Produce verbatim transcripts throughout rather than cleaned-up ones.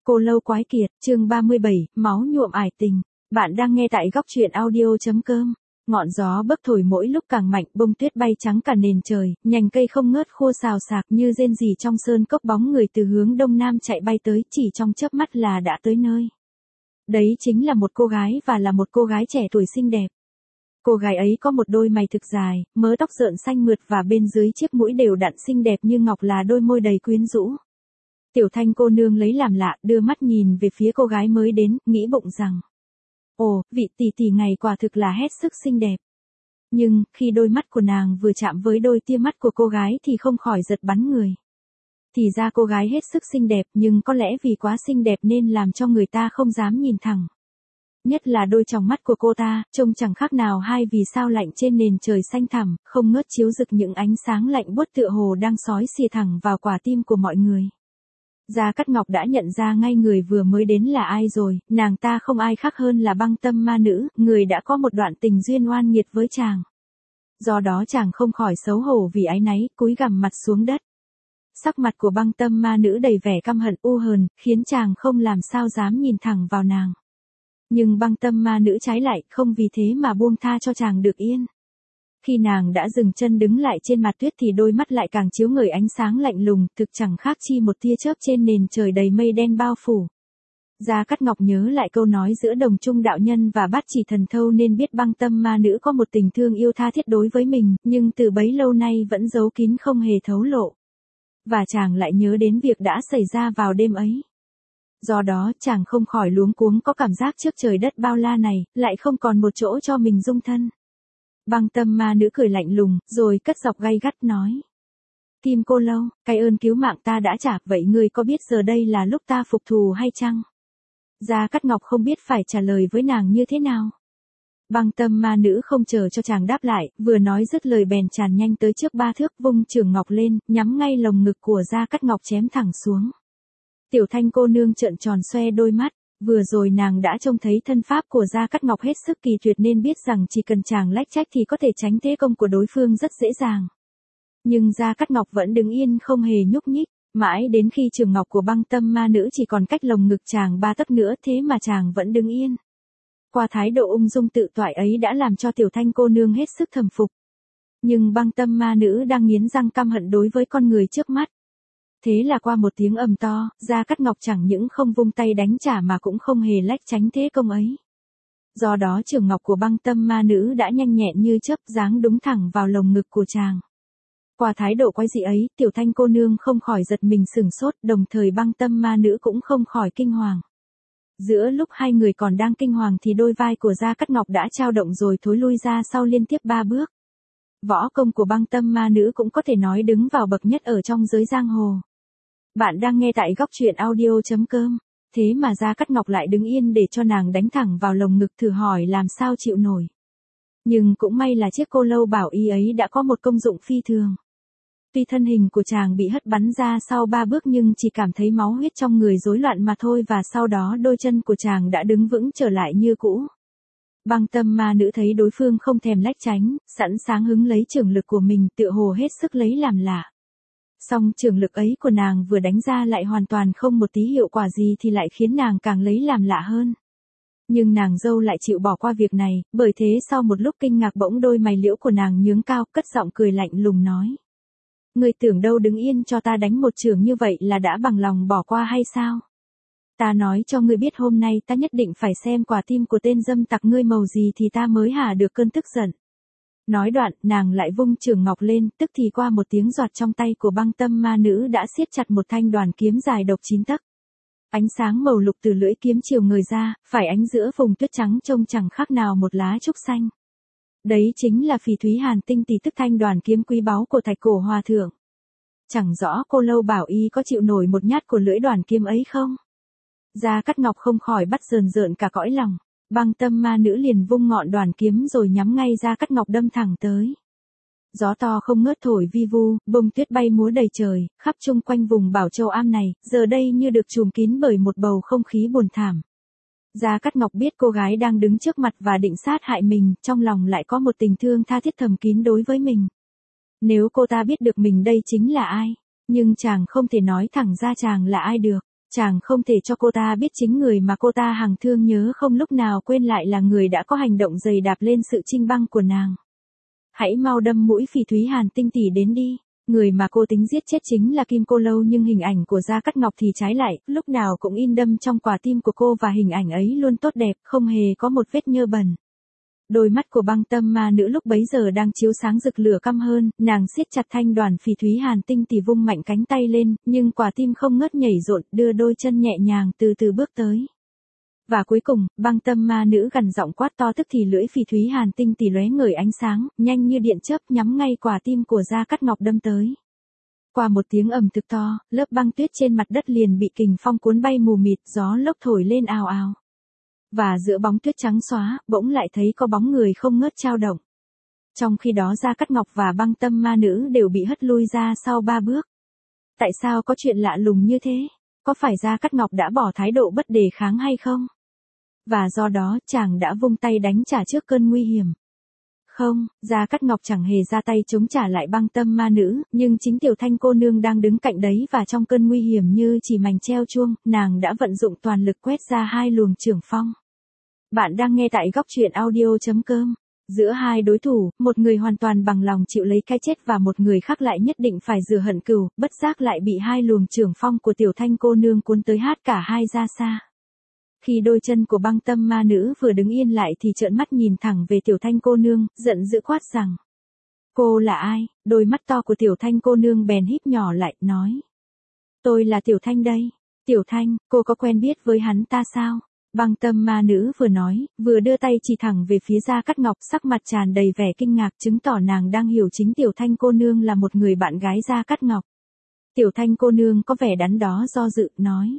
Cô lâu quái kiệt, chương ba mươi bảy, máu nhuộm ải tình. Bạn đang nghe tại góc truyện audio.com. Ngọn gió bấc thổi mỗi lúc càng mạnh, bông tuyết bay trắng cả nền trời, nhành cây không ngớt khô xào xạc như rên rỉ trong sơn cốc, bóng người từ hướng đông nam chạy bay tới, chỉ trong chớp mắt là đã tới nơi. Đấy chính là một cô gái, và là một cô gái trẻ tuổi xinh đẹp. Cô gái ấy có một đôi mày thực dài, mớ tóc rợn xanh mượt và bên dưới chiếc mũi đều đặn xinh đẹp như ngọc, là đôi môi đầy quyến rũ. Tiểu Thanh cô nương lấy làm lạ, đưa mắt nhìn về phía cô gái mới đến, nghĩ bụng rằng: ồ, vị tỷ tỷ ngày quả thực là hết sức xinh đẹp. Nhưng, khi đôi mắt của nàng vừa chạm với đôi tia mắt của cô gái thì không khỏi giật bắn người. Thì ra cô gái hết sức xinh đẹp, nhưng có lẽ vì quá xinh đẹp nên làm cho người ta không dám nhìn thẳng. Nhất là đôi tròng mắt của cô ta, trông chẳng khác nào hai vì sao lạnh trên nền trời xanh thẳm, không ngớt chiếu rực những ánh sáng lạnh buốt tựa hồ đang xói xìa thẳng vào quả tim của mọi người. Gia Cát Ngọc đã nhận ra ngay người vừa mới đến là ai rồi, nàng ta không ai khác hơn là Băng Tâm Ma Nữ, người đã có một đoạn tình duyên oan nghiệt với chàng. Do đó chàng không khỏi xấu hổ vì áy náy, cúi gằm mặt xuống đất. Sắc mặt của Băng Tâm Ma Nữ đầy vẻ căm hận u hờn, khiến chàng không làm sao dám nhìn thẳng vào nàng. Nhưng Băng Tâm Ma Nữ trái lại không vì thế mà buông tha cho chàng được yên. Khi nàng đã dừng chân đứng lại trên mặt tuyết thì đôi mắt lại càng chiếu ngời ánh sáng lạnh lùng, thực chẳng khác chi một tia chớp trên nền trời đầy mây đen bao phủ. Gia Cát Ngọc nhớ lại câu nói giữa Đồng Trung đạo nhân và Bát Chỉ Thần Thâu nên biết Băng Tâm Ma Nữ có một tình thương yêu tha thiết đối với mình, nhưng từ bấy lâu nay vẫn giấu kín không hề thấu lộ. Và chàng lại nhớ đến việc đã xảy ra vào đêm ấy. Do đó chàng không khỏi luống cuống, có cảm giác trước trời đất bao la này, lại không còn một chỗ cho mình dung thân. Băng Tâm Ma Nữ cười lạnh lùng, rồi cất giọng gay gắt nói: Kim Cô Lâu, cái ơn cứu mạng ta đã trả, vậy ngươi có biết giờ đây là lúc ta phục thù hay chăng? Gia Cát Ngọc không biết phải trả lời với nàng như thế nào. Băng Tâm Ma Nữ không chờ cho chàng đáp lại, vừa nói dứt lời bèn tràn nhanh tới trước ba thước, vung chưởng ngọc lên, nhắm ngay lồng ngực của Gia Cát Ngọc chém thẳng xuống. Tiểu Thanh cô nương trợn tròn xoe đôi mắt. Vừa rồi nàng đã trông thấy thân pháp của Gia Cát Ngọc hết sức kỳ tuyệt nên biết rằng chỉ cần chàng lách trách thì có thể tránh thế công của đối phương rất dễ dàng. Nhưng Gia Cát Ngọc vẫn đứng yên không hề nhúc nhích, mãi đến khi chưởng ngọc của Băng Tâm Ma Nữ chỉ còn cách lồng ngực chàng ba tấc nữa thế mà chàng vẫn đứng yên. Qua thái độ ung dung tự toại ấy đã làm cho Tiểu Thanh cô nương hết sức thầm phục. Nhưng Băng Tâm Ma Nữ đang nghiến răng căm hận đối với con người trước mắt. Thế là qua một tiếng ầm to, Gia Cát Ngọc chẳng những không vung tay đánh trả mà cũng không hề lách tránh thế công ấy. Do đó chưởng ngọc của Băng Tâm Ma Nữ đã nhanh nhẹn như chớp giáng đúng thẳng vào lồng ngực của chàng. Qua thái độ quái dị ấy, Tiểu Thanh cô nương không khỏi giật mình sửng sốt, đồng thời Băng Tâm Ma Nữ cũng không khỏi kinh hoàng. Giữa lúc hai người còn đang kinh hoàng thì đôi vai của Gia Cát Ngọc đã trao động rồi thối lui ra sau liên tiếp ba bước. Võ công của Băng Tâm Ma Nữ cũng có thể nói đứng vào bậc nhất ở trong giới giang hồ. Bạn đang nghe tại góc truyện audio.com. Thế mà Gia Cát Ngọc lại đứng yên để cho nàng đánh thẳng vào lồng ngực, thử hỏi làm sao chịu nổi. Nhưng cũng may là chiếc cô lâu bảo y ấy đã có một công dụng phi thường. Tuy thân hình của chàng bị hất bắn ra sau ba bước nhưng chỉ cảm thấy máu huyết trong người rối loạn mà thôi, và sau đó đôi chân của chàng đã đứng vững trở lại như cũ. Băng Tâm Ma Nữ thấy đối phương không thèm lách tránh, sẵn sàng hứng lấy chưởng lực của mình, tựa hồ hết sức lấy làm lạ. Song chưởng lực ấy của nàng vừa đánh ra lại hoàn toàn không một tí hiệu quả gì thì lại khiến nàng càng lấy làm lạ hơn. Nhưng nàng dâu lại chịu bỏ qua việc này, bởi thế sau một lúc kinh ngạc bỗng đôi mày liễu của nàng nhướng cao, cất giọng cười lạnh lùng nói: Ngươi tưởng đâu đứng yên cho ta đánh một chưởng như vậy là đã bằng lòng bỏ qua hay sao? Ta nói cho ngươi biết hôm nay ta nhất định phải xem quả tim của tên dâm tặc ngươi màu gì thì ta mới hả được cơn tức giận. Nói đoạn, nàng lại vung chưởng ngọc lên, tức thì qua một tiếng giọt trong tay của Băng Tâm Ma Nữ đã siết chặt một thanh đoàn kiếm dài độc chín tấc. Ánh sáng màu lục từ lưỡi kiếm chiều người ra, phải ánh giữa vùng tuyết trắng trông chẳng khác nào một lá trúc xanh. Đấy chính là Phỉ Thúy Hàn Tinh tỷ, tức thanh đoàn kiếm quý báu của Thạch Cổ Hòa Thượng. Chẳng rõ cô lâu bảo y có chịu nổi một nhát của lưỡi đoàn kiếm ấy không? Gia Cát Ngọc không khỏi bắt rờn rợn cả cõi lòng. Băng Tâm Ma Nữ liền vung ngọn đoàn kiếm rồi nhắm ngay Gia Cát Ngọc đâm thẳng tới. Gió to không ngớt thổi vi vu, bông tuyết bay múa đầy trời, khắp chung quanh vùng Bảo Châu Am này, giờ đây như được trùm kín bởi một bầu không khí buồn thảm. Gia Cát Ngọc biết cô gái đang đứng trước mặt và định sát hại mình, trong lòng lại có một tình thương tha thiết thầm kín đối với mình. Nếu cô ta biết được mình đây chính là ai, nhưng chàng không thể nói thẳng ra chàng là ai được. Chàng không thể cho cô ta biết chính người mà cô ta hằng thương nhớ không lúc nào quên lại là người đã có hành động giày đạp lên sự chinh băng của nàng. Hãy mau đâm mũi Phỉ Thúy Hàn Tinh tỷ đến đi. Người mà cô tính giết chết chính là Kim Cô Lâu, nhưng hình ảnh của Gia Cát Ngọc thì trái lại, lúc nào cũng in đâm trong quả tim của cô và hình ảnh ấy luôn tốt đẹp, không hề có một vết nhơ bẩn. Đôi mắt của Băng Tâm Ma Nữ lúc bấy giờ đang chiếu sáng rực lửa căm hơn, nàng siết chặt thanh đoàn Phỉ Thúy Hàn Tinh tỷ vung mạnh cánh tay lên, nhưng quả tim không ngớt nhảy rộn, đưa đôi chân nhẹ nhàng từ từ bước tới. Và cuối cùng, Băng Tâm Ma Nữ gằn giọng quát to, tức thì lưỡi Phỉ Thúy Hàn Tinh tỷ lóe ngời ánh sáng, nhanh như điện chớp nhắm ngay quả tim của Gia Cát Ngọc đâm tới. Qua một tiếng ầm thực to, lớp băng tuyết trên mặt đất liền bị kình phong cuốn bay mù mịt, gió lốc thổi lên ào ào. Và giữa bóng tuyết trắng xóa, bỗng lại thấy có bóng người không ngớt chao động. Trong khi đó Gia Cát Ngọc và Băng Tâm Ma Nữ đều bị hất lui ra sau ba bước. Tại sao có chuyện lạ lùng như thế? Có phải Gia Cát Ngọc đã bỏ thái độ bất đề kháng hay không? Và do đó chàng đã vung tay đánh trả trước cơn nguy hiểm. Không, Gia Cát Ngọc chẳng hề ra tay chống trả lại Băng Tâm Ma Nữ, nhưng chính Tiểu Thanh cô nương đang đứng cạnh đấy và trong cơn nguy hiểm như chỉ mảnh treo chuông, nàng đã vận dụng toàn lực quét ra hai luồng chưởng phong. Bạn đang nghe tại góc truyện audio chấm com. Giữa hai đối thủ, một người hoàn toàn bằng lòng chịu lấy cái chết và một người khác lại nhất định phải rửa hận cừu, bất giác lại bị hai luồng chưởng phong của Tiểu Thanh cô nương cuốn tới hát cả hai ra xa. Khi đôi chân của Băng Tâm Ma Nữ vừa đứng yên lại thì trợn mắt nhìn thẳng về Tiểu Thanh cô nương, giận dữ quát rằng: Cô là ai? Đôi mắt to của Tiểu Thanh cô nương bèn híp nhỏ lại, nói: Tôi là Tiểu Thanh đây. Tiểu Thanh, cô có quen biết với hắn ta sao? Băng Tâm Ma Nữ vừa nói, vừa đưa tay chỉ thẳng về phía Gia Cát Ngọc, sắc mặt tràn đầy vẻ kinh ngạc, chứng tỏ nàng đang hiểu chính Tiểu Thanh cô nương là một người bạn gái Gia Cát Ngọc. Tiểu Thanh cô nương có vẻ đắn đo do dự, nói: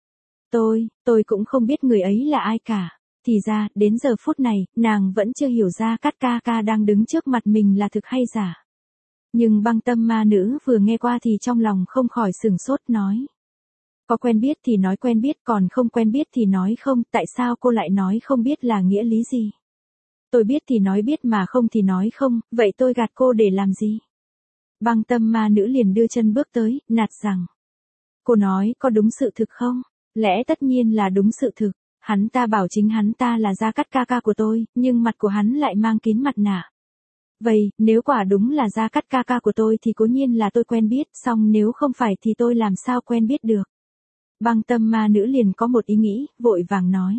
Tôi, tôi cũng không biết người ấy là ai cả. Thì ra, đến giờ phút này, nàng vẫn chưa hiểu Gia Cát ca ca đang đứng trước mặt mình là thực hay giả. Nhưng Băng Tâm Ma Nữ vừa nghe qua thì trong lòng không khỏi sửng sốt, nói: Có quen biết thì nói quen biết, còn không quen biết thì nói không, tại sao cô lại nói không biết là nghĩa lý gì? Tôi biết thì nói biết mà không thì nói không, vậy tôi gạt cô để làm gì? Băng Tâm Ma Nữ liền đưa chân bước tới, nạt rằng: Cô nói có đúng sự thực không? Lẽ tất nhiên là đúng sự thực. Hắn ta bảo chính hắn ta là Gia Cát ca ca của tôi, nhưng mặt của hắn lại mang kín mặt nạ. Vậy, nếu quả đúng là Gia Cát ca ca của tôi thì cố nhiên là tôi quen biết, song nếu không phải thì tôi làm sao quen biết được. Băng Tâm Ma Nữ liền có một ý nghĩ, vội vàng nói: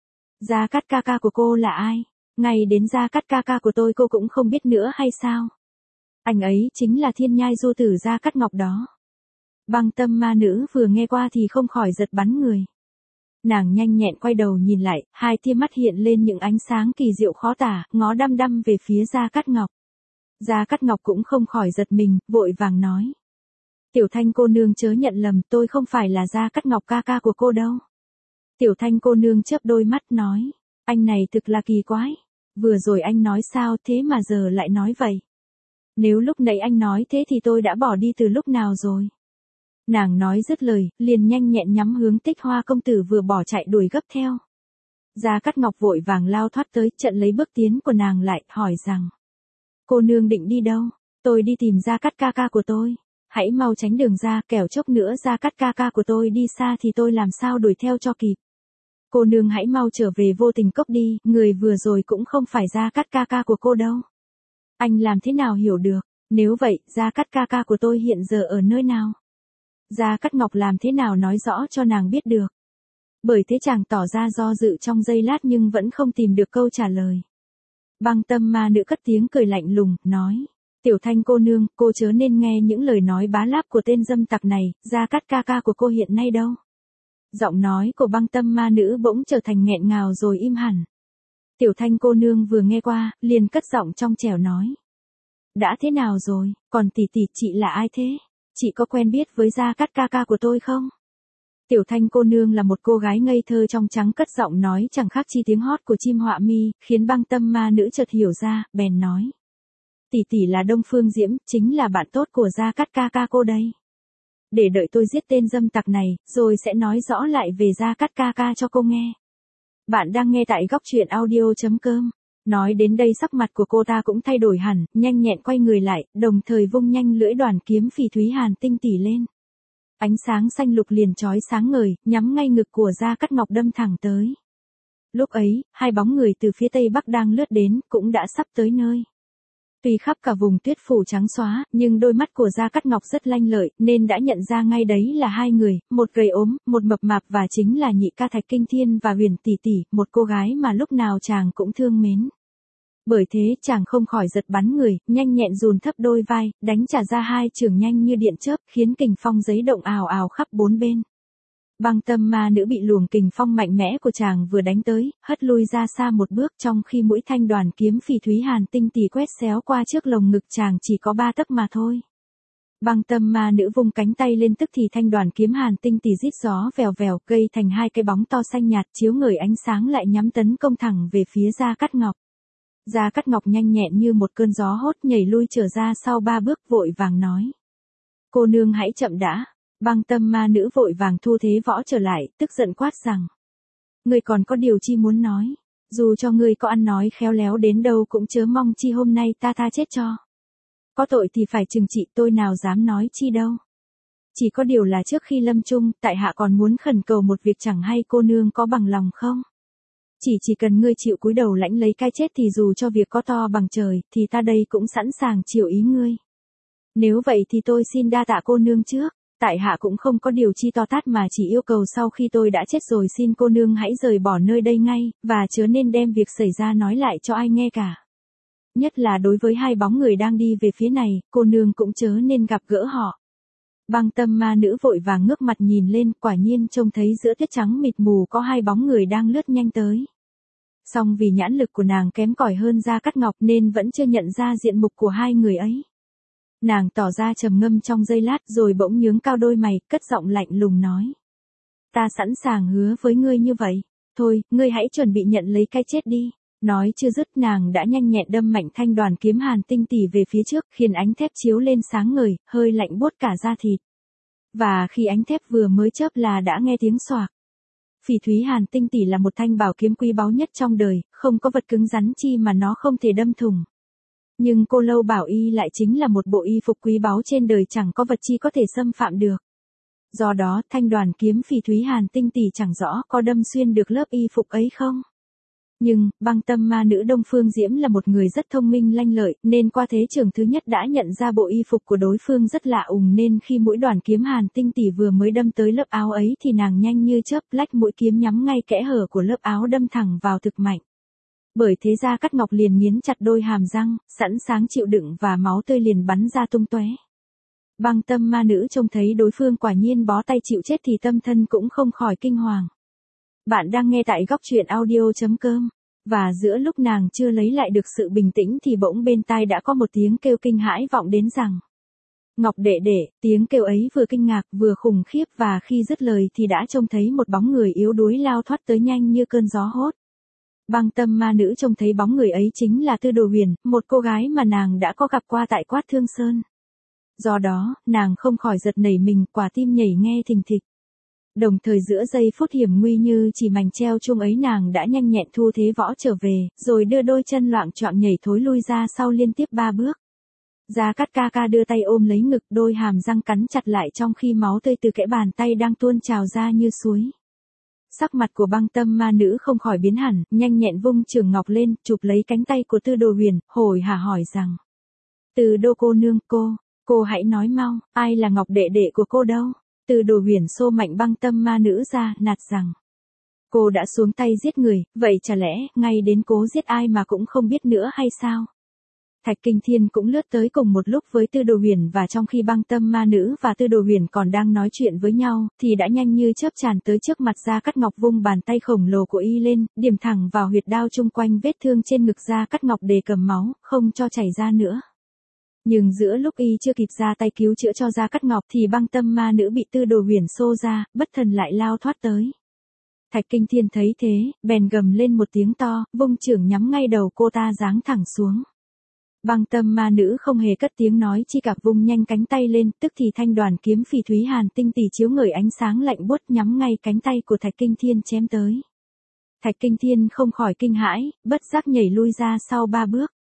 Gia Cát ca ca của cô là ai? Ngay đến Gia Cát ca ca của tôi cô cũng không biết nữa hay sao? Anh ấy chính là Thiên Nhai Du Tử Gia Cát Ngọc đó. Băng Tâm Ma Nữ vừa nghe qua thì không khỏi giật bắn người. Nàng nhanh nhẹn quay đầu nhìn lại, hai tia mắt hiện lên những ánh sáng kỳ diệu khó tả, ngó đăm đăm về phía Gia Cát Ngọc. Gia Cát Ngọc cũng không khỏi giật mình, vội vàng nói: Tiểu Thanh cô nương chớ nhận lầm, tôi không phải là Gia Cát Ngọc ca ca của cô đâu. Tiểu Thanh cô nương chớp đôi mắt nói: Anh này thực là kỳ quái. Vừa rồi anh nói sao thế mà giờ lại nói vậy? Nếu lúc nãy anh nói thế thì tôi đã bỏ đi từ lúc nào rồi. Nàng nói dứt lời, liền nhanh nhẹn nhắm hướng Tích Hoa công tử vừa bỏ chạy đuổi gấp theo. Gia Cát Ngọc vội vàng lao thoát tới, chặn lấy bước tiến của nàng lại, hỏi rằng: Cô nương định đi đâu? Tôi đi tìm Gia Cát ca ca của tôi. Hãy mau tránh đường ra, kẻo chốc nữa Gia Cát ca ca của tôi đi xa thì tôi làm sao đuổi theo cho kịp. Cô nương hãy mau trở về Vô Tình Cốc đi, người vừa rồi cũng không phải Gia Cát ca ca của cô đâu. Anh làm thế nào hiểu được? Nếu vậy, Gia Cát ca ca của tôi hiện giờ ở nơi nào? Gia Cát Ngọc làm thế nào nói rõ cho nàng biết được. Bởi thế chàng tỏ ra do dự trong giây lát nhưng vẫn không tìm được câu trả lời. Băng Tâm Ma Nữ cất tiếng cười lạnh lùng, nói: Tiểu Thanh cô nương, cô chớ nên nghe những lời nói bá láp của tên dâm tặc này, Gia Cát ca ca của cô hiện nay đâu. Giọng nói của Băng Tâm Ma Nữ bỗng trở thành nghẹn ngào rồi im hẳn. Tiểu Thanh cô nương vừa nghe qua, liền cất giọng trong trẻo nói: Đã thế nào rồi, còn tỷ tỷ chị là ai thế? Chị có quen biết với Gia Cát ca ca của tôi không? Tiểu Thanh cô nương là một cô gái ngây thơ trong trắng, cất giọng nói chẳng khác chi tiếng hót của chim họa mi, khiến Băng Tâm Ma Nữ chợt hiểu ra, bèn nói: Tỷ tỷ là Đông Phương Diễm, chính là bạn tốt của Gia Cát ca ca cô đây. Để đợi tôi giết tên dâm tặc này, rồi sẽ nói rõ lại về Gia Cát ca ca cho cô nghe. Bạn đang nghe tại góc truyện audio chấm com. Nói đến đây sắc mặt của cô ta cũng thay đổi hẳn, nhanh nhẹn quay người lại, đồng thời vung nhanh lưỡi đoàn kiếm Phỉ Thúy Hàn Tinh tỷ lên. Ánh sáng xanh lục liền chói sáng ngời, nhắm ngay ngực của Gia Cát Ngọc đâm thẳng tới. Lúc ấy, hai bóng người từ phía tây bắc đang lướt đến, cũng đã sắp tới nơi. Tuy khắp cả vùng tuyết phủ trắng xóa, nhưng đôi mắt của Gia Cát Ngọc rất lanh lợi, nên đã nhận ra ngay đấy là hai người, một gầy ốm, một mập mạp và chính là nhị ca Thạch Kinh Thiên và Huyền tỷ tỷ, một cô gái mà lúc nào chàng cũng thương mến. Bởi thế chàng không khỏi giật bắn người, nhanh nhẹn dùn thấp đôi vai, đánh trả ra hai chưởng nhanh như điện chớp, khiến kình phong giấy động ào ào khắp bốn bên. Băng Tâm Ma Nữ bị luồng kình phong mạnh mẽ của chàng vừa đánh tới, hất lui ra xa một bước, trong khi mũi thanh đoàn kiếm Phỉ Thúy Hàn Tinh Tỷ quét xéo qua trước lồng ngực chàng chỉ có ba tấc mà thôi. Băng Tâm Ma Nữ vung cánh tay lên, tức thì thanh đoàn kiếm Hàn Tinh Tỷ rít gió vèo vèo, gây thành hai cái bóng to xanh nhạt, chiếu ngời ánh sáng lại nhắm tấn công thẳng về phía Gia Cát Ngọc. Gia Cát Ngọc nhanh nhẹn như một cơn gió hốt nhảy lui trở ra sau ba bước, vội vàng nói: "Cô nương hãy chậm đã." Băng Tâm Ma Nữ vội vàng thu thế võ trở lại, tức giận quát rằng: "Ngươi còn có điều chi muốn nói? Dù cho ngươi có ăn nói khéo léo đến đâu cũng chớ mong chi hôm nay ta tha chết cho. Có tội thì phải trừng trị, tôi nào dám nói chi đâu. Chỉ có điều là trước khi lâm chung, tại hạ còn muốn khẩn cầu một việc, chẳng hay cô nương có bằng lòng không? Chỉ chỉ cần ngươi chịu cúi đầu lãnh lấy cái chết thì dù cho việc có to bằng trời, thì ta đây cũng sẵn sàng chịu ý ngươi. Nếu vậy thì tôi xin đa tạ cô nương trước. Tại hạ cũng không có điều chi to tát, mà chỉ yêu cầu sau khi tôi đã chết rồi xin cô nương hãy rời bỏ nơi đây ngay, và chớ nên đem việc xảy ra nói lại cho ai nghe cả. Nhất là đối với hai bóng người đang đi về phía này, cô nương cũng chớ nên gặp gỡ họ." Băng Tâm Ma Nữ vội vàng ngước mặt nhìn lên, quả nhiên trông thấy giữa tuyết trắng mịt mù có hai bóng người đang lướt nhanh tới. Song vì nhãn lực của nàng kém cỏi hơn Gia Cát Ngọc nên vẫn chưa nhận ra diện mục của hai người ấy. Nàng tỏ ra trầm ngâm trong giây lát, rồi bỗng nhướng cao đôi mày, cất giọng lạnh lùng nói: "Ta sẵn sàng hứa với ngươi như vậy. Thôi, ngươi hãy chuẩn bị nhận lấy cái chết đi." Nói chưa dứt, nàng đã nhanh nhẹn đâm mạnh thanh đoàn kiếm Hàn Tinh Tỷ về phía trước, khiến ánh thép chiếu lên sáng ngời, hơi lạnh buốt cả da thịt. Và khi ánh thép vừa mới chớp là đã nghe tiếng xoạc. Phỉ Thúy Hàn Tinh Tỷ là một thanh bảo kiếm quý báu nhất trong đời, không có vật cứng rắn chi mà nó không thể đâm thủng. Nhưng Cô Lâu Bảo Y lại chính là một bộ y phục quý báu trên đời, chẳng có vật chi có thể xâm phạm được. Do đó, thanh đoàn kiếm Phỉ Thúy Hàn Tinh Tỷ chẳng rõ có đâm xuyên được lớp y phục ấy không. Nhưng, Băng Tâm Ma Nữ Đông Phương Diễm là một người rất thông minh lanh lợi, nên qua thế trưởng thứ nhất đã nhận ra bộ y phục của đối phương rất lạ ùng, nên khi mũi đoàn kiếm Hàn Tinh Tỷ vừa mới đâm tới lớp áo ấy thì nàng nhanh như chớp lách mũi kiếm nhắm ngay kẽ hở của lớp áo đâm thẳng vào thực mạnh. Bởi thế Gia Cát Ngọc liền nghiến chặt đôi hàm răng, sẵn sàng chịu đựng, và máu tươi liền bắn ra tung tóe. Băng Tâm Ma Nữ trông thấy đối phương quả nhiên bó tay chịu chết thì tâm thân cũng không khỏi kinh hoàng. Bạn đang nghe tại góc truyện audio chấm com, và giữa lúc nàng chưa lấy lại được sự bình tĩnh thì bỗng bên tai đã có một tiếng kêu kinh hãi vọng đến rằng: "Ngọc đệ đệ." Tiếng kêu ấy vừa kinh ngạc vừa khủng khiếp, và khi dứt lời thì đã trông thấy một bóng người yếu đuối lao thoát tới nhanh như cơn gió hốt. Băng Tâm Ma Nữ trông thấy bóng người ấy chính là Tư Đồ Huyền, một cô gái mà nàng đã có gặp qua tại Quát Thương Sơn. Do đó, nàng không khỏi giật nảy mình, quả tim nhảy nghe thình thịch. Đồng thời giữa giây phút hiểm nguy như chỉ mảnh treo chuông ấy, nàng đã nhanh nhẹn thu thế võ trở về, rồi đưa đôi chân loạng choạng nhảy thối lui ra sau liên tiếp ba bước. Gia Cát ca ca đưa tay ôm lấy ngực, đôi hàm răng cắn chặt lại trong khi máu tươi từ kẽ bàn tay đang tuôn trào ra như suối. Sắc mặt của Băng Tâm Ma Nữ không khỏi biến hẳn, nhanh nhẹn vung trường ngọc lên, chụp lấy cánh tay của Tư Đồ Huyền, hồi hả hỏi rằng: "Từ Đô cô nương, cô, cô hãy nói mau, ai là Ngọc đệ đệ của cô đâu?" Tư Đồ Huyền xô mạnh Băng Tâm Ma Nữ ra, nạt rằng: "Cô đã xuống tay giết người, vậy chả lẽ ngay đến cố giết ai mà cũng không biết nữa hay sao?" Thạch Kinh Thiên cũng lướt tới cùng một lúc với Tư Đồ Huyền, và trong khi Băng Tâm Ma Nữ và Tư Đồ Huyền còn đang nói chuyện với nhau, thì đã nhanh như chớp tràn tới trước mặt Gia Cát Ngọc, vung bàn tay khổng lồ của y lên, điểm thẳng vào huyệt đao chung quanh vết thương trên ngực Gia Cát Ngọc để cầm máu, không cho chảy ra nữa. Nhưng giữa lúc y chưa kịp ra tay cứu chữa cho Gia Cát Ngọc thì Băng Tâm Ma Nữ bị Tư Đồ Huyền xô ra, bất thần lại lao thoát tới. Thạch Kinh Thiên thấy thế, bèn gầm lên một tiếng to, vung chưởng nhắm ngay đầu cô ta giáng thẳng xuống. Băng Tâm Ma Nữ không hề cất tiếng nói chi cả, vung nhanh cánh tay lên, tức thì thanh đoàn kiếm Phỉ Thúy Hàn Tinh Tỷ chiếu ngời ánh sáng lạnh buốt nhắm ngay cánh tay của Thạch Kinh Thiên chém tới. Thạch Kinh Thiên không khỏi kinh hãi, bất giác nhảy lui ra sau ba bước.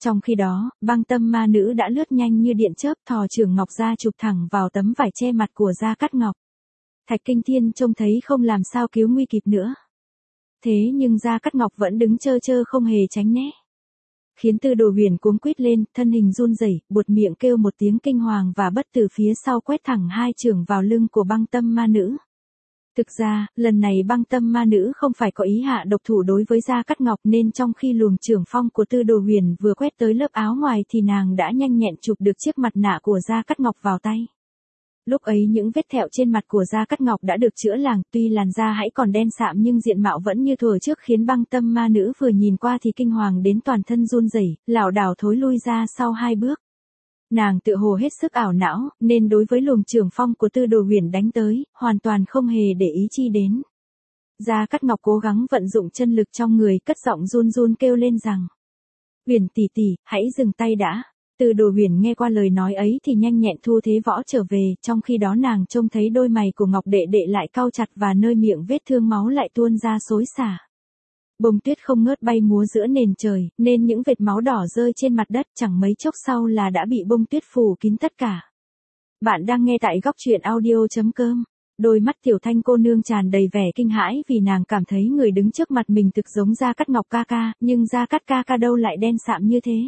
Trong khi đó, Băng Tâm ma nữ đã lướt nhanh như điện chớp thò chưởng ngọc ra chụp thẳng vào tấm vải che mặt của Gia Cát Ngọc. Thạch Kinh Thiên trông thấy không làm sao cứu nguy kịp nữa. Thế nhưng Gia Cát Ngọc vẫn đứng chơ chơ không hề tránh né. Khiến Tư Đồ Huyền cuống quýt lên, thân hình run rẩy, buột miệng kêu một tiếng kinh hoàng và bất tử phía sau quét thẳng hai chưởng vào lưng của Băng Tâm ma nữ. Thực ra, lần này Băng Tâm ma nữ không phải có ý hạ độc thủ đối với Gia Cát Ngọc nên trong khi luồng chưởng phong của Tư Đồ Huyền vừa quét tới lớp áo ngoài thì nàng đã nhanh nhẹn chụp được chiếc mặt nạ của Gia Cát Ngọc vào tay. Lúc ấy những vết thẹo trên mặt của Gia Cát Ngọc đã được chữa lành, tuy làn da hãy còn đen sạm nhưng diện mạo vẫn như thuở trước khiến Băng Tâm ma nữ vừa nhìn qua thì kinh hoàng đến toàn thân run rẩy, lảo đảo thối lui ra sau hai bước. Nàng tự hồ hết sức ảo não, nên đối với luồng chưởng phong của Tư Đồ Huyền đánh tới, hoàn toàn không hề để ý chi đến. Gia Cát Ngọc cố gắng vận dụng chân lực trong người, cất giọng run run kêu lên rằng: "Huyền tỷ tỷ, hãy dừng tay đã." Tư Đồ Huyền nghe qua lời nói ấy thì nhanh nhẹn thu thế võ trở về, trong khi đó nàng trông thấy đôi mày của Ngọc đệ đệ lại cau chặt và nơi miệng vết thương máu lại tuôn ra xối xả. Bông tuyết không ngớt bay múa giữa nền trời, nên những vệt máu đỏ rơi trên mặt đất chẳng mấy chốc sau là đã bị bông tuyết phủ kín tất cả. Bạn đang nghe tại góc truyện audio chấm com. Đôi mắt Tiểu Thanh cô nương tràn đầy vẻ kinh hãi vì nàng cảm thấy người đứng trước mặt mình thực giống Gia Cát Ngọc ca ca, nhưng Gia Cát ca ca đâu lại đen sạm như thế.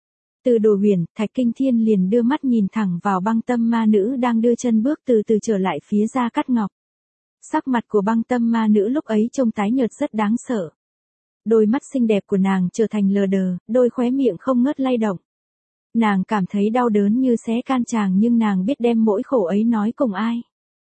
Từ Đồ Huyền, Thạch Kinh Thiên liền đưa mắt nhìn thẳng vào Băng Tâm ma nữ đang đưa chân bước từ từ trở lại phía Gia Cát Ngọc. Sắc mặt của Băng Tâm ma nữ lúc ấy trông tái nhợt rất đáng sợ. Đôi mắt xinh đẹp của nàng trở thành lờ đờ, đôi khóe miệng không ngớt lay động. Nàng cảm thấy đau đớn như xé can tràng nhưng nàng biết đem mỗi khổ ấy nói cùng ai.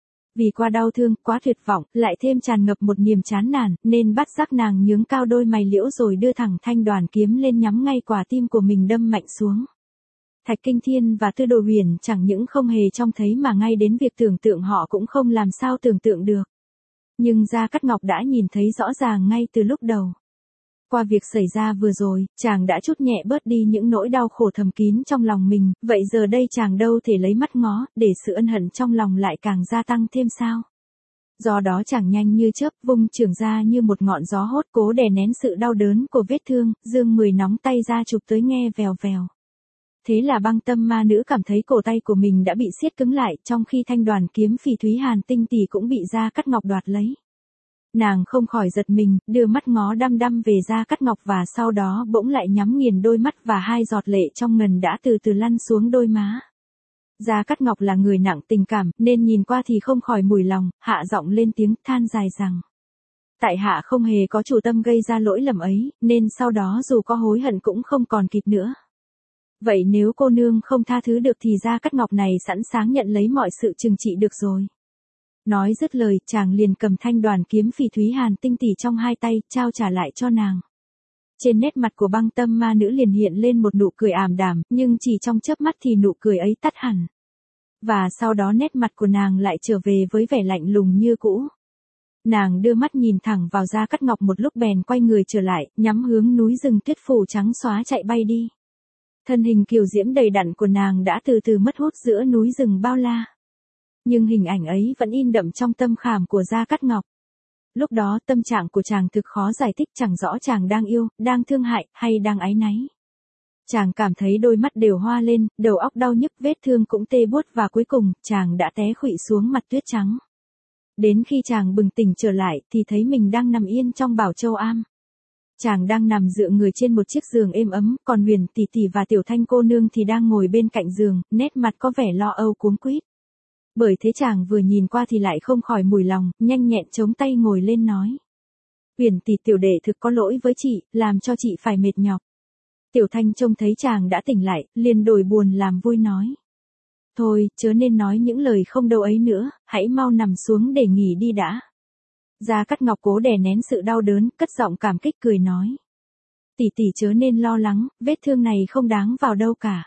Vì qua đau thương, quá tuyệt vọng, lại thêm tràn ngập một niềm chán nản, nên bắt giác nàng nhướng cao đôi mày liễu rồi đưa thẳng thanh đoàn kiếm lên nhắm ngay quả tim của mình đâm mạnh xuống. Thạch Kinh Thiên và Tư Đồ Huyền chẳng những không hề trông thấy mà ngay đến việc tưởng tượng họ cũng không làm sao tưởng tượng được. Nhưng Gia Cát Ngọc đã nhìn thấy rõ ràng ngay từ lúc đầu. Qua việc xảy ra vừa rồi, chàng đã chút nhẹ bớt đi những nỗi đau khổ thầm kín trong lòng mình, vậy giờ đây chàng đâu thể lấy mắt ngó, để sự ân hận trong lòng lại càng gia tăng thêm sao. Do đó chàng nhanh như chớp vung chưởng ra như một ngọn gió hốt cố đè nén sự đau đớn của vết thương, dương mười nóng tay ra chụp tới nghe vèo vèo. Thế là Băng Tâm ma nữ cảm thấy cổ tay của mình đã bị siết cứng lại, trong khi thanh đoàn kiếm phỉ thúy hàn tinh tỷ cũng bị Gia Cát Ngọc đoạt lấy. Nàng không khỏi giật mình, đưa mắt ngó đăm đăm về Gia Cát Ngọc và sau đó bỗng lại nhắm nghiền đôi mắt và hai giọt lệ trong ngần đã từ từ lăn xuống đôi má. Gia Cát Ngọc là người nặng tình cảm, nên nhìn qua thì không khỏi mùi lòng, hạ giọng lên tiếng than dài rằng: "Tại hạ không hề có chủ tâm gây ra lỗi lầm ấy, nên sau đó dù có hối hận cũng không còn kịp nữa. Vậy nếu cô nương không tha thứ được thì Gia Cát Ngọc này sẵn sàng nhận lấy mọi sự trừng trị được rồi." Nói dứt lời, chàng liền cầm thanh đoàn kiếm phỉ thúy hàn tinh tỷ trong hai tay, trao trả lại cho nàng. Trên nét mặt của Băng Tâm ma nữ liền hiện lên một nụ cười ảm đạm, nhưng chỉ trong chớp mắt thì nụ cười ấy tắt hẳn. Và sau đó nét mặt của nàng lại trở về với vẻ lạnh lùng như cũ. Nàng đưa mắt nhìn thẳng vào Gia Cát Ngọc một lúc bèn quay người trở lại, nhắm hướng núi rừng tuyết phủ trắng xóa chạy bay đi. Thân hình kiều diễm đầy đặn của nàng đã từ từ mất hút giữa núi rừng bao la. Nhưng hình ảnh ấy vẫn in đậm trong tâm khảm của Gia Cát Ngọc. Lúc đó tâm trạng của chàng thực khó giải thích, chẳng rõ chàng đang yêu, đang thương hại, hay đang áy náy. Chàng cảm thấy đôi mắt đều hoa lên, đầu óc đau nhức, vết thương cũng tê buốt và cuối cùng, chàng đã té khuỵu xuống mặt tuyết trắng. Đến khi chàng bừng tỉnh trở lại thì thấy mình đang nằm yên trong Bảo Châu Am. Chàng đang nằm dựa người trên một chiếc giường êm ấm, còn Huyền tỷ tỷ và Tiểu Thanh cô nương thì đang ngồi bên cạnh giường, nét mặt có vẻ lo âu cuống quýt. Bởi thế chàng vừa nhìn qua thì lại không khỏi mùi lòng, nhanh nhẹn chống tay ngồi lên nói: "Huyền tỷ, tiểu đệ thực có lỗi với chị, làm cho chị phải mệt nhọc." Tiểu Thanh trông thấy chàng đã tỉnh lại, liền đổi buồn làm vui nói: "Thôi, chớ nên nói những lời không đâu ấy nữa, hãy mau nằm xuống để nghỉ đi đã." Gia Cát Ngọc cố đè nén sự đau đớn, cất giọng cảm kích cười nói: "Tỷ tỷ chớ nên lo lắng, vết thương này không đáng vào đâu cả."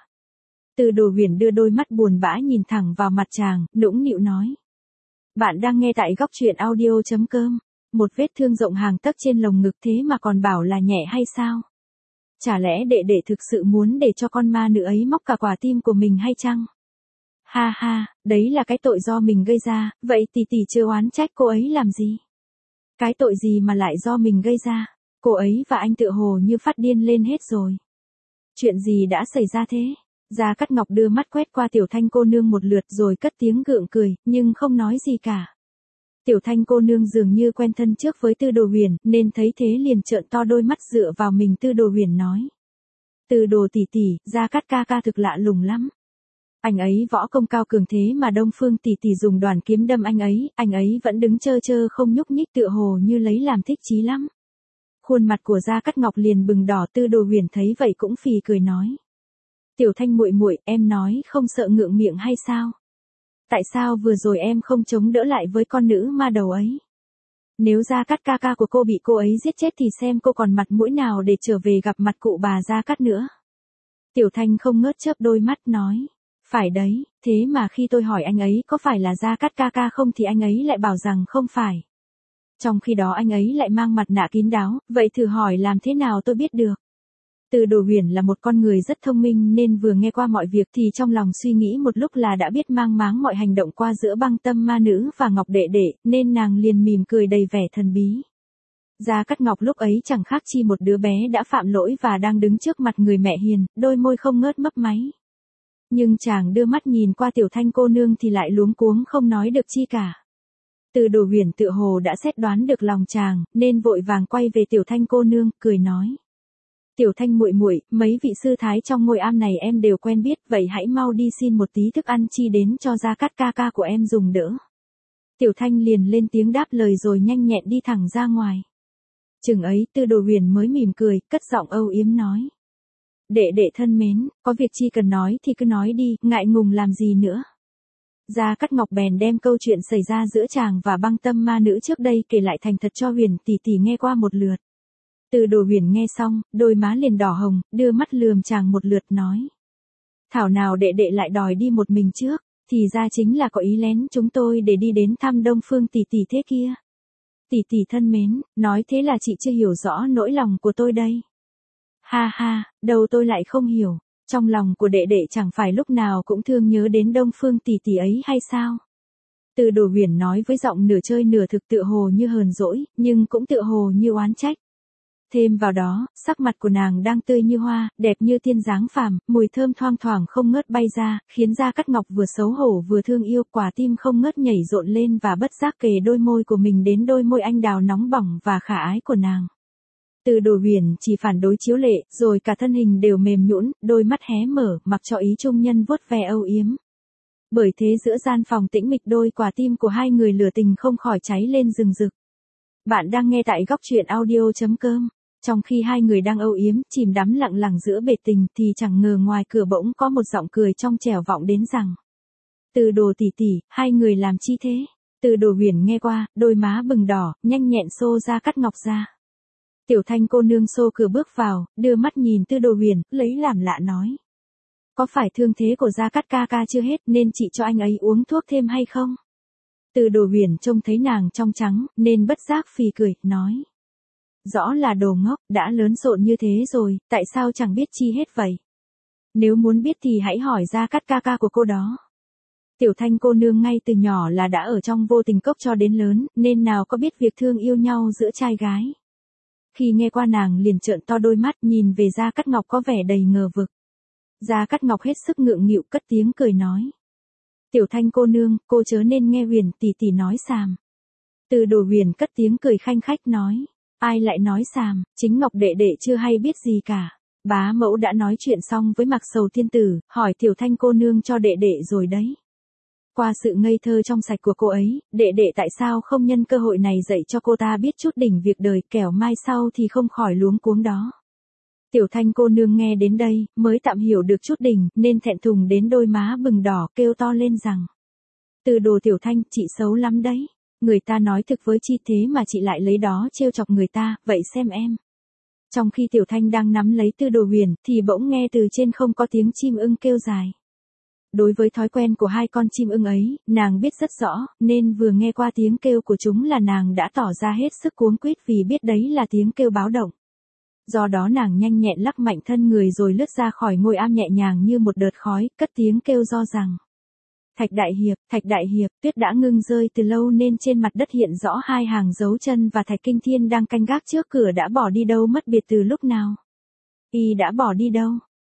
Từ Đồ Huyền đưa đôi mắt buồn bã nhìn thẳng vào mặt chàng, nũng nịu nói: "Bạn đang nghe tại góc truyện audio chấm com. Một vết thương rộng hàng tấc trên lồng ngực thế mà còn bảo là nhẹ hay sao? Chả lẽ đệ đệ thực sự muốn để cho con ma nữ ấy móc cả quả tim của mình hay chăng? Ha ha, đấy là cái tội do mình gây ra, vậy tỷ tỷ chưa oán trách cô ấy làm gì? Cái tội gì mà lại do mình gây ra? Cô ấy và anh tựa hồ như phát điên lên hết rồi." Chuyện gì đã xảy ra thế? Gia Cát Ngọc đưa mắt quét qua Tiểu Thanh cô nương một lượt rồi cất tiếng gượng cười, nhưng không nói gì cả. Tiểu Thanh cô nương dường như quen thân trước với Tư Đồ Huyền, nên thấy thế liền trợn to đôi mắt dựa vào mình Tư Đồ Huyền nói. Tư Đồ tỷ tỷ, Gia Cát ca ca thực lạ lùng lắm. Anh ấy võ công cao cường thế mà Đông Phương tỷ tỷ dùng đoàn kiếm đâm anh ấy, anh ấy vẫn đứng chơ chơ không nhúc nhích tựa hồ như lấy làm thích chí lắm. Khuôn mặt của Gia Cát Ngọc liền bừng đỏ, Tư Đồ Huyền thấy vậy cũng phì cười nói. Tiểu Thanh muội muội, em nói không sợ ngượng miệng hay sao? Tại sao vừa rồi em không chống đỡ lại với con nữ ma đầu ấy? Nếu Gia Cát ca ca của cô bị cô ấy giết chết thì xem cô còn mặt mũi nào để trở về gặp mặt cụ bà Gia Cát nữa. Tiểu Thanh không ngớt chớp đôi mắt nói. Phải đấy, thế mà khi tôi hỏi anh ấy có phải là Gia Cát ca ca không thì anh ấy lại bảo rằng không phải. Trong khi đó anh ấy lại mang mặt nạ kín đáo, vậy thử hỏi làm thế nào tôi biết được? Tư Đồ Huyền là một con người rất thông minh nên vừa nghe qua mọi việc thì trong lòng suy nghĩ một lúc là đã biết mang máng mọi hành động qua giữa Băng Tâm ma nữ và Ngọc đệ đệ, nên nàng liền mỉm cười đầy vẻ thần bí. Gia Cát Ngọc lúc ấy chẳng khác chi một đứa bé đã phạm lỗi và đang đứng trước mặt người mẹ hiền, đôi môi không ngớt mấp máy. Nhưng chàng đưa mắt nhìn qua Tiểu Thanh cô nương thì lại luống cuống không nói được chi cả. Tư Đồ Huyền tựa hồ đã xét đoán được lòng chàng, nên vội vàng quay về Tiểu Thanh cô nương, cười nói. Tiểu Thanh muội muội, mấy vị sư thái trong ngôi am này em đều quen biết, vậy hãy mau đi xin một tí thức ăn chi đến cho Gia Cát ca ca của em dùng đỡ. Tiểu Thanh liền lên tiếng đáp lời rồi nhanh nhẹn đi thẳng ra ngoài. Chừng ấy Tư Đồ Huyền mới mỉm cười, cất giọng âu yếm nói. Đệ đệ thân mến, có việc chi cần nói thì cứ nói đi, ngại ngùng làm gì nữa. Gia Cát Ngọc bèn đem câu chuyện xảy ra giữa chàng và Băng Tâm ma nữ trước đây kể lại thành thật cho Huyền tỷ tỷ nghe qua một lượt. Tư Đồ Huyền nghe xong, đôi má liền đỏ hồng, đưa mắt lườm chàng một lượt nói. Thảo nào đệ đệ lại đòi đi một mình trước, thì ra chính là có ý lén chúng tôi để đi đến thăm Đông Phương tỷ tỷ thế kia. Tỷ tỷ thân mến, nói thế là chị chưa hiểu rõ nỗi lòng của tôi đây. Ha ha, đâu tôi lại không hiểu, trong lòng của đệ đệ chẳng phải lúc nào cũng thương nhớ đến Đông Phương tỷ tỷ ấy hay sao? Tư Đồ Huyền nói với giọng nửa chơi nửa thực tựa hồ như hờn dỗi, nhưng cũng tựa hồ như oán trách. Thêm vào đó, sắc mặt của nàng đang tươi như hoa, đẹp như tiên dáng phàm, mùi thơm thoang thoảng không ngớt bay ra, khiến Gia Cát Ngọc vừa xấu hổ vừa thương yêu, quả tim không ngớt nhảy rộn lên và bất giác kề đôi môi của mình đến đôi môi anh đào nóng bỏng và khả ái của nàng. Tư Đồ Huyền chỉ phản đối chiếu lệ, rồi cả thân hình đều mềm nhũn, đôi mắt hé mở, mặc cho ý trung nhân vuốt ve âu yếm. Bởi thế giữa gian phòng tĩnh mịch đôi quả tim của hai người lửa tình không khỏi cháy lên rừng rực. Bạn đang nghe tại góc truyện audio chấm com. Trong khi hai người đang âu yếm, chìm đắm lặng lặng giữa bể tình thì chẳng ngờ ngoài cửa bỗng có một giọng cười trong trẻo vọng đến rằng. Tư Đồ tỷ tỷ, hai người làm chi thế? Tư Đồ Huyền nghe qua, đôi má bừng đỏ, nhanh nhẹn xô Gia Cát Ngọc ra. Tiểu Thanh cô nương xô cửa bước vào, đưa mắt nhìn Tư Đồ Huyền, lấy làm lạ nói. Có phải thương thế của Gia Cát ca ca chưa hết nên chị cho anh ấy uống thuốc thêm hay không? Tư Đồ Huyền trông thấy nàng trong trắng, nên bất giác phì cười, nói. Rõ là đồ ngốc, đã lớn rộn như thế rồi, tại sao chẳng biết chi hết vậy? Nếu muốn biết thì hãy hỏi Gia Cát ca ca của cô đó. Tiểu Thanh cô nương ngay từ nhỏ là đã ở trong vô tình cốc cho đến lớn, nên nào có biết việc thương yêu nhau giữa trai gái. Khi nghe qua nàng liền trợn to đôi mắt nhìn về Gia Cát Ngọc có vẻ đầy ngờ vực. Gia Cát Ngọc hết sức ngượng nghịu cất tiếng cười nói. Tiểu Thanh cô nương, cô chớ nên nghe Huyền tỷ tỷ nói xàm. Tư Đồ Huyền cất tiếng cười khanh khách nói. Ai lại nói xàm, chính Ngọc đệ đệ chưa hay biết gì cả. Bá mẫu đã nói chuyện xong với Mặc Sầu tiên tử, hỏi Tiểu Thanh cô nương cho đệ đệ rồi đấy. Qua sự ngây thơ trong sạch của cô ấy, đệ đệ tại sao không nhân cơ hội này dạy cho cô ta biết chút đỉnh việc đời, kẻo mai sau thì không khỏi luống cuống đó. Tiểu Thanh cô nương nghe đến đây, mới tạm hiểu được chút đỉnh, nên thẹn thùng đến đôi má bừng đỏ kêu to lên rằng. Từ Đồ Tiểu Thanh, chị xấu lắm đấy. Người ta nói thực với chi thế mà chị lại lấy đó trêu chọc người ta, vậy xem em. Trong khi Tiểu Thanh đang nắm lấy Tư Đồ Huyền, thì bỗng nghe từ trên không có tiếng chim ưng kêu dài. Đối với thói quen của hai con chim ưng ấy, nàng biết rất rõ, nên vừa nghe qua tiếng kêu của chúng là nàng đã tỏ ra hết sức cuống quýt vì biết đấy là tiếng kêu báo động. Do đó nàng nhanh nhẹn lắc mạnh thân người rồi lướt ra khỏi ngôi am nhẹ nhàng như một đợt khói, cất tiếng kêu do rằng. Thạch Đại Hiệp, Thạch Đại Hiệp, tuyết đã ngưng rơi từ lâu nên trên mặt đất hiện rõ hai hàng dấu chân và Thạch Kinh Thiên đang canh gác trước cửa đã bỏ đi đâu mất biệt từ lúc nào. Y đã bỏ đi đâu?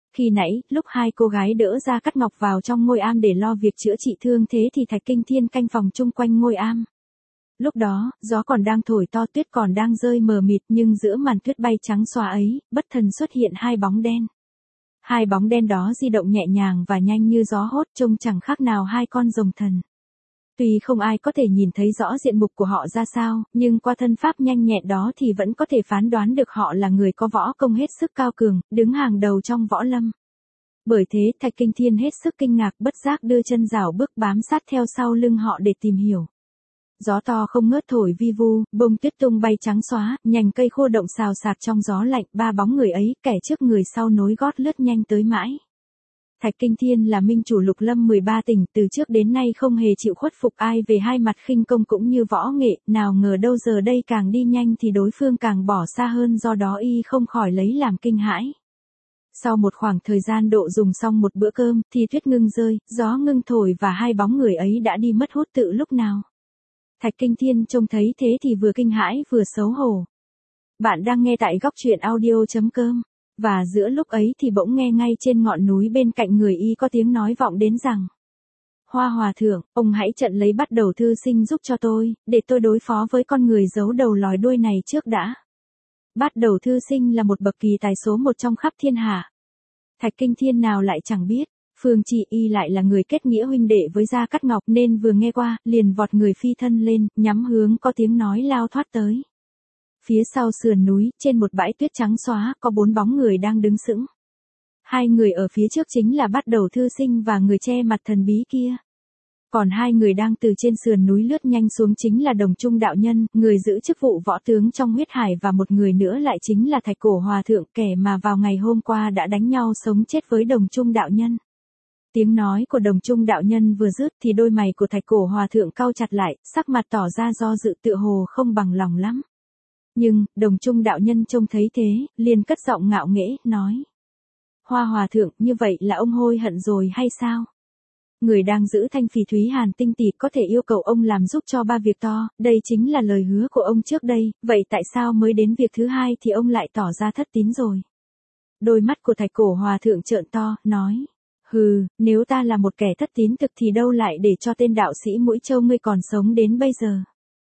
Khi nãy, lúc hai cô gái đỡ Gia Cát Ngọc vào trong ngôi am để lo việc chữa trị thương thế thì Thạch Kinh Thiên canh phòng chung quanh ngôi am. Lúc đó, gió còn đang thổi to, tuyết còn đang rơi mờ mịt, nhưng giữa màn tuyết bay trắng xóa ấy, bất thần xuất hiện hai bóng đen. Hai bóng đen đó di động nhẹ nhàng và nhanh như gió hốt, trông chẳng khác nào hai con rồng thần. Tuy không ai có thể nhìn thấy rõ diện mục của họ ra sao, nhưng qua thân pháp nhanh nhẹn đó thì vẫn có thể phán đoán được họ là người có võ công hết sức cao cường, đứng hàng đầu trong võ lâm. Bởi thế Thạch Kinh Thiên hết sức kinh ngạc, bất giác đưa chân rảo bước bám sát theo sau lưng họ để tìm hiểu. Gió to không ngớt thổi vi vu, bông tuyết tung bay trắng xóa, nhành cây khô động xào xạc trong gió lạnh, ba bóng người ấy, kẻ trước người sau nối gót lướt nhanh tới mãi. Thạch Kinh Thiên là minh chủ lục lâm mười ba tỉnh, từ trước đến nay không hề chịu khuất phục ai về hai mặt khinh công cũng như võ nghệ, nào ngờ đâu giờ đây càng đi nhanh thì đối phương càng bỏ xa hơn, do đó y không khỏi lấy làm kinh hãi. Sau một khoảng thời gian độ dùng xong một bữa cơm, thì tuyết ngưng rơi, gió ngưng thổi và hai bóng người ấy đã đi mất hút tự lúc nào. Thạch Kinh Thiên trông thấy thế thì vừa kinh hãi vừa xấu hổ. Bạn đang nghe tại góc truyện audio chấm com. Và giữa lúc ấy thì bỗng nghe ngay trên ngọn núi bên cạnh người y có tiếng nói vọng đến rằng: Hoa Hòa Thượng, ông hãy trận lấy Bắt Đầu Thư Sinh giúp cho tôi, để tôi đối phó với con người giấu đầu lòi đuôi này trước đã. Bắt Đầu Thư Sinh là một bậc kỳ tài số một trong khắp thiên hạ. Thạch Kinh Thiên nào lại chẳng biết, Phương Trì y lại là người kết nghĩa huynh đệ với Gia Cát Ngọc nên vừa nghe qua, liền vọt người phi thân lên, nhắm hướng có tiếng nói lao thoát tới. Phía sau sườn núi, trên một bãi tuyết trắng xóa, có bốn bóng người đang đứng sững. Hai người ở phía trước chính là Bắt Đầu Thư Sinh và người che mặt thần bí kia. Còn hai người đang từ trên sườn núi lướt nhanh xuống chính là Đồng Trung đạo nhân, người giữ chức vụ võ tướng trong huyết hải, và một người nữa lại chính là Thạch Cổ Hòa Thượng, kẻ mà vào ngày hôm qua đã đánh nhau sống chết với Đồng Trung đạo nhân. Tiếng nói của Đồng Trung đạo nhân vừa dứt thì đôi mày của Thạch Cổ Hòa Thượng cau chặt lại, sắc mặt tỏ ra do dự, tựa hồ không bằng lòng lắm. Nhưng, Đồng Trung đạo nhân trông thấy thế, liền cất giọng ngạo nghễ, nói: Hoa Hòa Thượng, như vậy là ông hối hận rồi hay sao? Người đang giữ thanh phỉ thúy hàn tinh tịt có thể yêu cầu ông làm giúp cho ba việc to, đây chính là lời hứa của ông trước đây, vậy tại sao mới đến việc thứ hai thì ông lại tỏ ra thất tín rồi? Đôi mắt của Thạch Cổ Hòa Thượng trợn to, nói: Hừ, nếu ta là một kẻ thất tín thực thì đâu lại để cho tên đạo sĩ Mũi Châu ngươi còn sống đến bây giờ.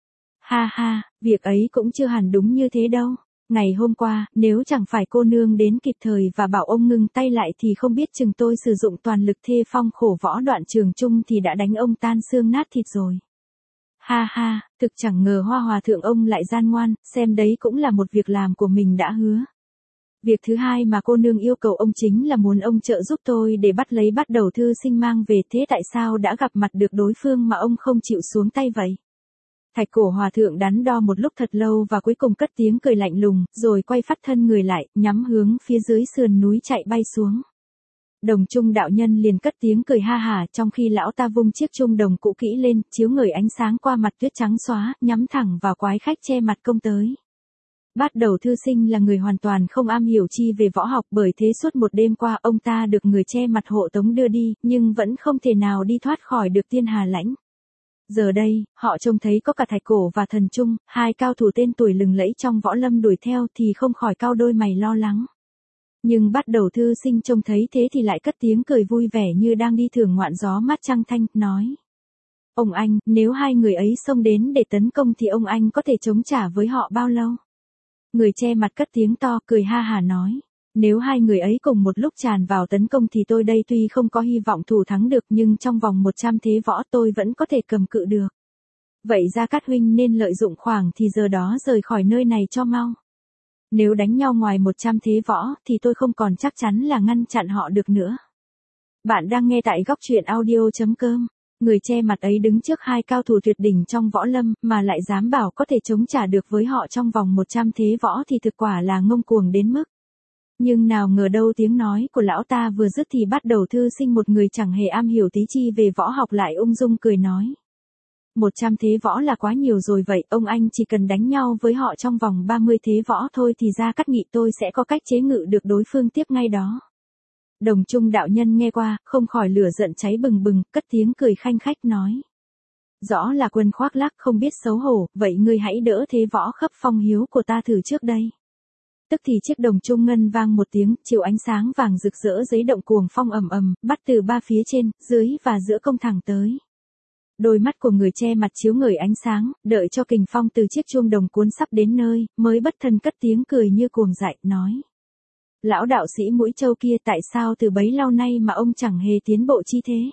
Ha ha, việc ấy cũng chưa hẳn đúng như thế đâu. Ngày hôm qua, nếu chẳng phải cô nương đến kịp thời và bảo ông ngừng tay lại thì không biết chừng tôi sử dụng toàn lực thê phong khổ võ đoạn trường trung thì đã đánh ông tan xương nát thịt rồi. Ha ha, thực chẳng ngờ Hoa Hòa Thượng ông lại gian ngoan, xem đấy cũng là một việc làm của mình đã hứa. Việc thứ hai mà cô nương yêu cầu ông chính là muốn ông trợ giúp tôi để bắt lấy Bắt Đầu Thư Sinh mang về, thế tại sao đã gặp mặt được đối phương mà ông không chịu xuống tay vậy? Thạch Cổ Hòa Thượng đắn đo một lúc thật lâu và cuối cùng cất tiếng cười lạnh lùng, rồi quay phát thân người lại, nhắm hướng phía dưới sườn núi chạy bay xuống. Đồng Trung đạo nhân liền cất tiếng cười ha hả, trong khi lão ta vung chiếc trung đồng cũ kỹ lên, chiếu ngời ánh sáng qua mặt tuyết trắng xóa, nhắm thẳng vào quái khách che mặt công tới. Bắt Đầu Thư Sinh là người hoàn toàn không am hiểu chi về võ học, bởi thế suốt một đêm qua ông ta được người che mặt hộ tống đưa đi, nhưng vẫn không thể nào đi thoát khỏi được Tiên Hà Lãnh. Giờ đây, họ trông thấy có cả Thạch Cổ và Thần Trung, hai cao thủ tên tuổi lừng lẫy trong võ lâm đuổi theo thì không khỏi cau đôi mày lo lắng. Nhưng Bắt Đầu Thư Sinh trông thấy thế thì lại cất tiếng cười vui vẻ như đang đi thưởng ngoạn gió mát trăng thanh, nói: Ông anh, nếu hai người ấy xông đến để tấn công thì ông anh có thể chống trả với họ bao lâu? Người che mặt cất tiếng to, cười ha hả nói: Nếu hai người ấy cùng một lúc tràn vào tấn công thì tôi đây tuy không có hy vọng thủ thắng được, nhưng trong vòng một trăm thế võ tôi vẫn có thể cầm cự được. Vậy Gia Cát huynh nên lợi dụng khoảng thì giờ đó rời khỏi nơi này cho mau. Nếu đánh nhau ngoài một trăm thế võ thì tôi không còn chắc chắn là ngăn chặn họ được nữa. Bạn đang nghe tại góc truyện audio chấm com. Người che mặt ấy đứng trước hai cao thủ tuyệt đỉnh trong võ lâm mà lại dám bảo có thể chống trả được với họ trong vòng một trăm thế võ thì thực quả là ngông cuồng đến mức. Nhưng nào ngờ đâu tiếng nói của lão ta vừa dứt thì Bắt Đầu Thư Sinh, một người chẳng hề am hiểu tí chi về võ học, lại ung dung cười nói: Một trăm thế võ là quá nhiều rồi, vậy ông anh chỉ cần đánh nhau với họ trong vòng ba mươi thế võ thôi thì Gia Cát nghị tôi sẽ có cách chế ngự được đối phương tiếp ngay đó. Đồng Trung đạo nhân nghe qua, không khỏi lửa giận cháy bừng bừng, cất tiếng cười khanh khách nói: Rõ là quân khoác lác không biết xấu hổ, vậy ngươi hãy đỡ thế võ khấp phong hiếu của ta thử trước đây. Tức thì chiếc đồng trung ngân vang một tiếng, chiều ánh sáng vàng rực rỡ giấy động cuồng phong ầm ầm, bắt từ ba phía trên, dưới và giữa công thẳng tới. Đôi mắt của người che mặt chiếu ngời ánh sáng, đợi cho kình phong từ chiếc chuông đồng cuốn sắp đến nơi, mới bất thần cất tiếng cười như cuồng dại, nói. Lão đạo sĩ Mũi Châu kia, tại sao từ bấy lâu nay mà ông chẳng hề tiến bộ chi thế?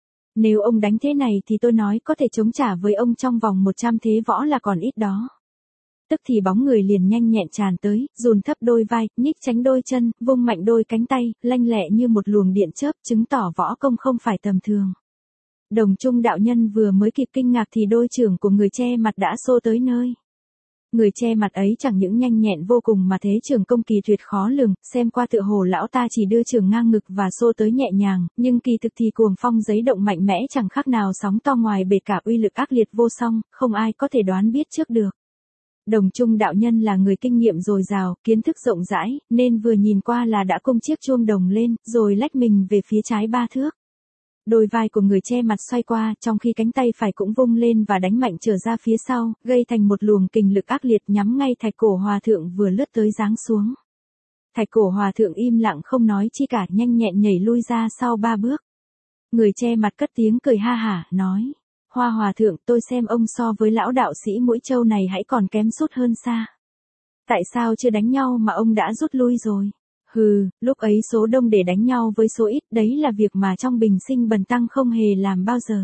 Nếu ông đánh thế này thì tôi nói có thể chống trả với ông trong vòng một trăm thế võ là còn ít đó. Tức thì bóng người liền nhanh nhẹn tràn tới, dùn thấp đôi vai, nhích tránh đôi chân, vung mạnh đôi cánh tay, lanh lẹ như một luồng điện chớp, chứng tỏ võ công không phải tầm thường. Đồng Trung đạo nhân vừa mới kịp kinh ngạc thì đôi trưởng của người che mặt đã xô tới nơi. Người che mặt ấy chẳng những nhanh nhẹn vô cùng mà thế trường công kỳ tuyệt khó lường, xem qua tựa hồ lão ta chỉ đưa trường ngang ngực và xô tới nhẹ nhàng, nhưng kỳ thực thì cuồng phong giấy động mạnh mẽ chẳng khác nào sóng to ngoài bể cả, uy lực ác liệt vô song, không ai có thể đoán biết trước được. Đồng Trung đạo nhân là người kinh nghiệm dồi dào, kiến thức rộng rãi, nên vừa nhìn qua là đã cung chiếc chuông đồng lên, rồi lách mình về phía trái ba thước. Đôi vai của người che mặt xoay qua, trong khi cánh tay phải cũng vung lên và đánh mạnh trở ra phía sau, gây thành một luồng kình lực ác liệt nhắm ngay Thạch Cổ Hòa Thượng vừa lướt tới giáng xuống. Thạch Cổ Hòa Thượng im lặng không nói chi cả, nhanh nhẹn nhảy lui ra sau ba bước. Người che mặt cất tiếng cười ha hả, nói. Hoa Hòa Thượng, tôi xem ông so với lão đạo sĩ Mũi Châu này hãy còn kém sút hơn xa. Tại sao chưa đánh nhau mà ông đã rút lui rồi? Hừ, lúc ấy số đông để đánh nhau với số ít, đấy là việc mà trong bình sinh bần tăng không hề làm bao giờ.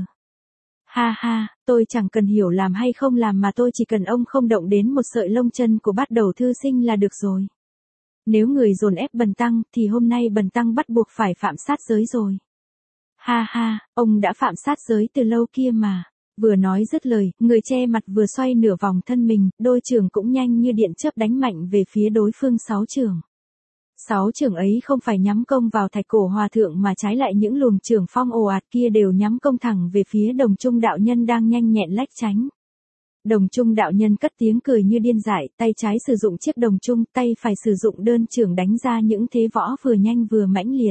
Ha ha, tôi chẳng cần hiểu làm hay không làm mà tôi chỉ cần ông không động đến một sợi lông chân của bát đầu thư sinh là được rồi. Nếu người dồn ép bần tăng, thì hôm nay bần tăng bắt buộc phải phạm sát giới rồi. Ha ha, ông đã phạm sát giới từ lâu kia mà. Vừa nói dứt lời, người che mặt vừa xoay nửa vòng thân mình, đôi trường cũng nhanh như điện chớp đánh mạnh về phía đối phương sáu trường. Sáu trường ấy không phải nhắm công vào Thạch Cổ Hòa Thượng mà trái lại những luồng trường phong ồ ạt kia đều nhắm công thẳng về phía Đồng Trung đạo nhân đang nhanh nhẹn lách tránh. Đồng Trung đạo nhân cất tiếng cười như điên dại, tay trái sử dụng chiếc đồng trung, tay phải sử dụng đơn trường đánh ra những thế võ vừa nhanh vừa mãnh liệt.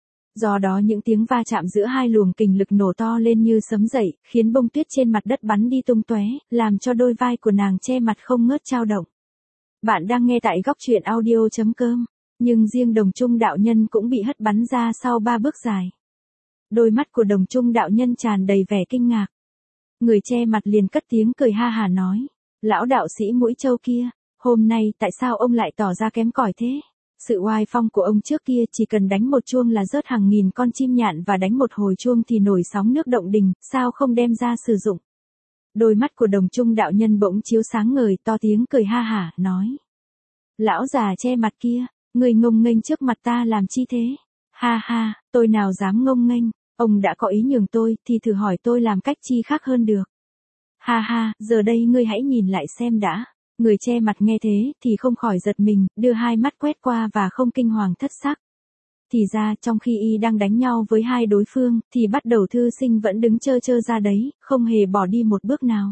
Do đó những tiếng va chạm giữa hai luồng kình lực nổ to lên như sấm dậy, khiến bông tuyết trên mặt đất bắn đi tung tóe, làm cho đôi vai của nàng che mặt không ngớt chao động. Bạn đang nghe tại góc truyện audio chấm com. Nhưng riêng Đồng Trung đạo nhân cũng bị hất bắn ra sau ba bước dài. Đôi mắt của Đồng Trung đạo nhân tràn đầy vẻ kinh ngạc. Người che mặt liền cất tiếng cười ha hả nói. Lão đạo sĩ Mũi Châu kia, hôm nay tại sao ông lại tỏ ra kém cỏi thế? Sự oai phong của ông trước kia chỉ cần đánh một chuông là rớt hàng nghìn con chim nhạn và đánh một hồi chuông thì nổi sóng nước động đình, sao không đem ra sử dụng? Đôi mắt của Đồng Trung đạo nhân bỗng chiếu sáng ngời, to tiếng cười ha hả, nói. Lão già che mặt kia, người ngông nghênh trước mặt ta làm chi thế? Ha ha, tôi nào dám ngông nghênh, ông đã có ý nhường tôi, thì thử hỏi tôi làm cách chi khác hơn được. Ha ha, giờ đây ngươi hãy nhìn lại xem đã. Người che mặt nghe thế, thì không khỏi giật mình, đưa hai mắt quét qua và không kinh hoàng thất sắc. Thì ra, trong khi y đang đánh nhau với hai đối phương, thì bắt đầu thư sinh vẫn đứng chơ chơ ra đấy, không hề bỏ đi một bước nào.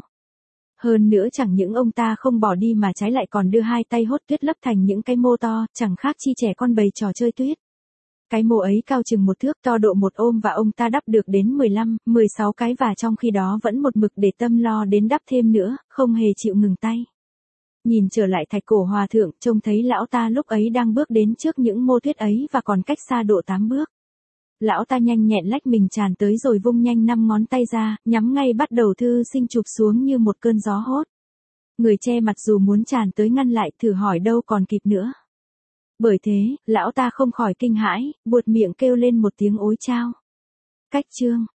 Hơn nữa chẳng những ông ta không bỏ đi mà trái lại còn đưa hai tay hốt tuyết lấp thành những cái mô to, chẳng khác chi trẻ con bày trò chơi tuyết. Cái mô ấy cao chừng một thước, to độ một ôm và ông ta đắp được đến mười lăm, mười sáu cái và trong khi đó vẫn một mực để tâm lo đến đắp thêm nữa, không hề chịu ngừng tay. Nhìn trở lại Thạch Cổ Hòa Thượng, trông thấy lão ta lúc ấy đang bước đến trước những mô tuyết ấy và còn cách xa độ tám bước. Lão ta nhanh nhẹn lách mình tràn tới rồi vung nhanh năm ngón tay ra, nhắm ngay bắt đầu thư sinh chụp xuống như một cơn gió hốt. Người che mặt dù muốn tràn tới ngăn lại, thử hỏi đâu còn kịp nữa. Bởi thế, lão ta không khỏi kinh hãi, buột miệng kêu lên một tiếng ối chao. Cách chương.